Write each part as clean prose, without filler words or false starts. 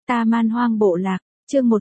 Ta Man Hoang Bộ Lạc, chương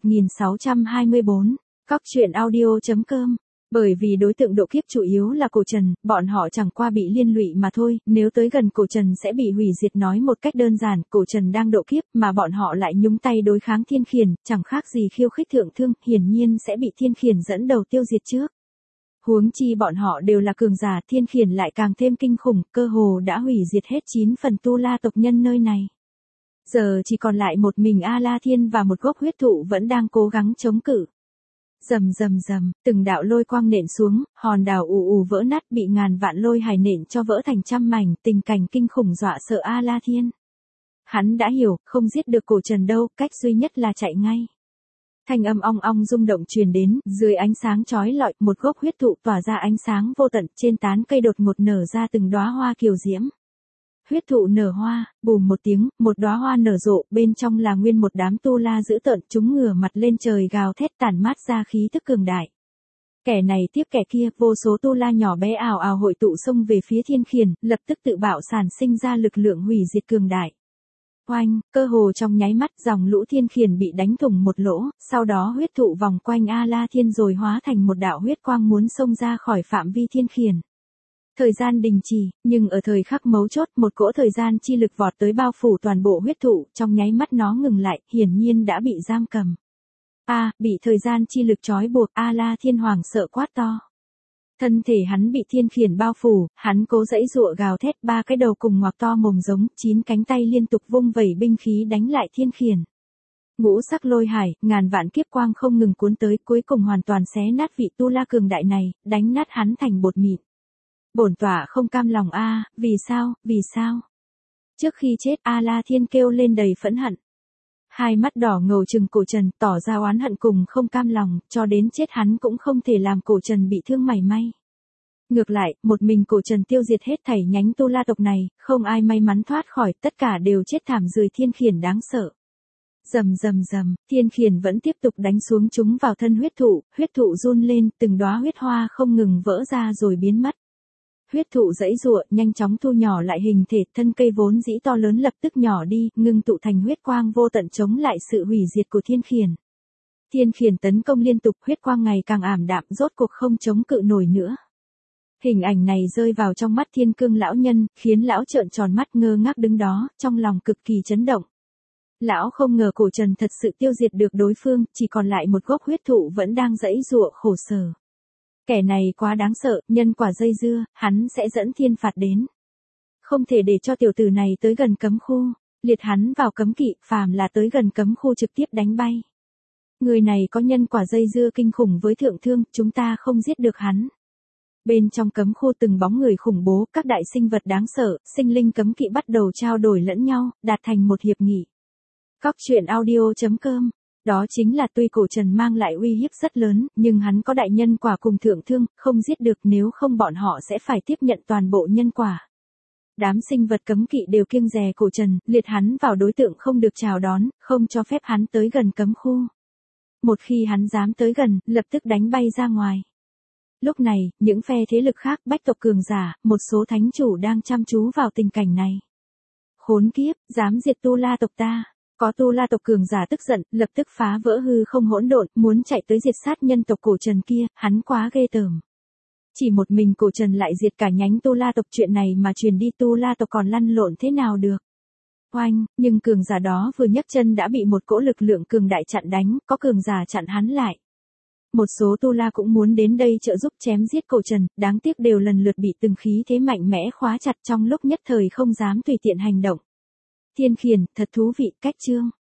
1624, Cóc truyện audio.com. Bởi vì đối tượng độ kiếp chủ yếu là cổ trần, bọn họ chẳng qua bị liên lụy mà thôi, nếu tới gần cổ trần sẽ bị hủy diệt. Nói một cách đơn giản, cổ trần đang độ kiếp mà bọn họ lại nhúng tay đối kháng thiên khiển, chẳng khác gì khiêu khích thượng thương, hiển nhiên sẽ bị thiên khiển dẫn đầu tiêu diệt trước. Huống chi bọn họ đều là cường giả, thiên khiển lại càng thêm kinh khủng, cơ hồ đã hủy diệt hết 9 phần tu la tộc nhân nơi này. Giờ chỉ còn lại một mình A La Thiên và một gốc huyết thụ vẫn đang cố gắng chống cự. Rầm rầm rầm, từng đạo lôi quang nện xuống, hòn đảo ù ù vỡ nát, bị ngàn vạn lôi hải nện cho vỡ thành trăm mảnh, tình cảnh kinh khủng dọa sợ A La Thiên. Hắn đã hiểu, không giết được cổ trần đâu, cách duy nhất là chạy ngay. Thanh âm ong ong rung động truyền đến, dưới ánh sáng chói lọi, một gốc huyết thụ tỏa ra ánh sáng vô tận, trên tán cây đột ngột nở ra từng đóa hoa kiều diễm. Huyết thụ nở hoa, bùm một tiếng, một đóa hoa nở rộ, bên trong là nguyên một đám tu la dữ tợn, chúng ngửa mặt lên trời gào thét tản mát ra khí tức cường đại. Kẻ này tiếp kẻ kia, vô số tu la nhỏ bé ào ào hội tụ xông về phía thiên khiển, lập tức tự bạo sản sinh ra lực lượng hủy diệt cường đại. Oanh, cơ hồ trong nháy mắt dòng lũ thiên khiển bị đánh thủng một lỗ, sau đó huyết thụ vòng quanh A La Thiên rồi hóa thành một đạo huyết quang muốn xông ra khỏi phạm vi thiên khiển. Thời gian đình chỉ, nhưng ở thời khắc mấu chốt một cỗ thời gian chi lực vọt tới bao phủ toàn bộ huyết thụ, trong nháy mắt nó ngừng lại, hiển nhiên đã bị giam cầm. Bị thời gian chi lực trói buộc, A La Thiên hoàng sợ quát to. Thân thể hắn bị thiên khiển bao phủ, hắn cố giãy giụa gào thét, ba cái đầu cùng ngoạc to mồm giống, 9 cánh tay liên tục vung vẩy binh khí đánh lại thiên khiển. Ngũ sắc lôi hải, ngàn vạn kiếp quang không ngừng cuốn tới, cuối cùng hoàn toàn xé nát vị tu la cường đại này, đánh nát hắn thành bột mịn. Bổn tọa không cam lòng vì sao? Trước khi chết A La Thiên kêu lên đầy phẫn hận. Hai mắt đỏ ngầu trừng cổ trần, tỏ ra oán hận cùng không cam lòng, cho đến chết hắn cũng không thể làm cổ trần bị thương mảy may. Ngược lại, một mình cổ trần tiêu diệt hết thảy nhánh tu la tộc này, không ai may mắn thoát khỏi, tất cả đều chết thảm dưới thiên khiển đáng sợ. Rầm rầm rầm, thiên khiển vẫn tiếp tục đánh xuống chúng vào thân huyết thụ run lên, từng đóa huyết hoa không ngừng vỡ ra rồi biến mất. Huyết thụ giãy giụa, nhanh chóng thu nhỏ lại hình thể, thân cây vốn dĩ to lớn lập tức nhỏ đi, ngưng tụ thành huyết quang vô tận chống lại sự hủy diệt của thiên khiển. Thiên khiển tấn công liên tục, huyết quang ngày càng ảm đạm, rốt cuộc không chống cự nổi nữa. Hình ảnh này rơi vào trong mắt Thiên Cương lão nhân, khiến lão trợn tròn mắt ngơ ngác đứng đó, trong lòng cực kỳ chấn động. Lão không ngờ cổ trần thật sự tiêu diệt được đối phương, chỉ còn lại một gốc huyết thụ vẫn đang giãy giụa khổ sở. Kẻ này quá đáng sợ, nhân quả dây dưa, hắn sẽ dẫn thiên phạt đến. Không thể để cho tiểu tử này tới gần cấm khu, liệt hắn vào cấm kỵ, phàm là tới gần cấm khu trực tiếp đánh bay. Người này có nhân quả dây dưa kinh khủng với thượng thương, chúng ta không giết được hắn. Bên trong cấm khu từng bóng người khủng bố, các đại sinh vật đáng sợ, sinh linh cấm kỵ bắt đầu trao đổi lẫn nhau, đạt thành một hiệp nghị. Cóc truyện audio.com. Đó chính là tuy cổ trần mang lại uy hiếp rất lớn, nhưng hắn có đại nhân quả cùng thượng thương, không giết được, nếu không bọn họ sẽ phải tiếp nhận toàn bộ nhân quả. Đám sinh vật cấm kỵ đều kiêng dè cổ trần, liệt hắn vào đối tượng không được chào đón, không cho phép hắn tới gần cấm khu. Một khi hắn dám tới gần, lập tức đánh bay ra ngoài. Lúc này, những phe thế lực khác, bách tộc cường giả, một số thánh chủ đang chăm chú vào tình cảnh này. Khốn kiếp, dám diệt tu la tộc ta. Có tu la tộc cường giả tức giận, lập tức phá vỡ hư không hỗn độn, muốn chạy tới diệt sát nhân tộc cổ trần kia, hắn quá ghê tởm. Chỉ một mình cổ trần lại diệt cả nhánh tu la tộc, chuyện này mà truyền đi tu la tộc còn lăn lộn thế nào được. Oanh, nhưng cường giả đó vừa nhấc chân đã bị một cỗ lực lượng cường đại chặn đánh, có cường giả chặn hắn lại. Một số tu la cũng muốn đến đây trợ giúp chém giết cổ trần, đáng tiếc đều lần lượt bị từng khí thế mạnh mẽ khóa chặt, trong lúc nhất thời không dám tùy tiện hành động. Thiên khiển, thật thú vị, cách chương.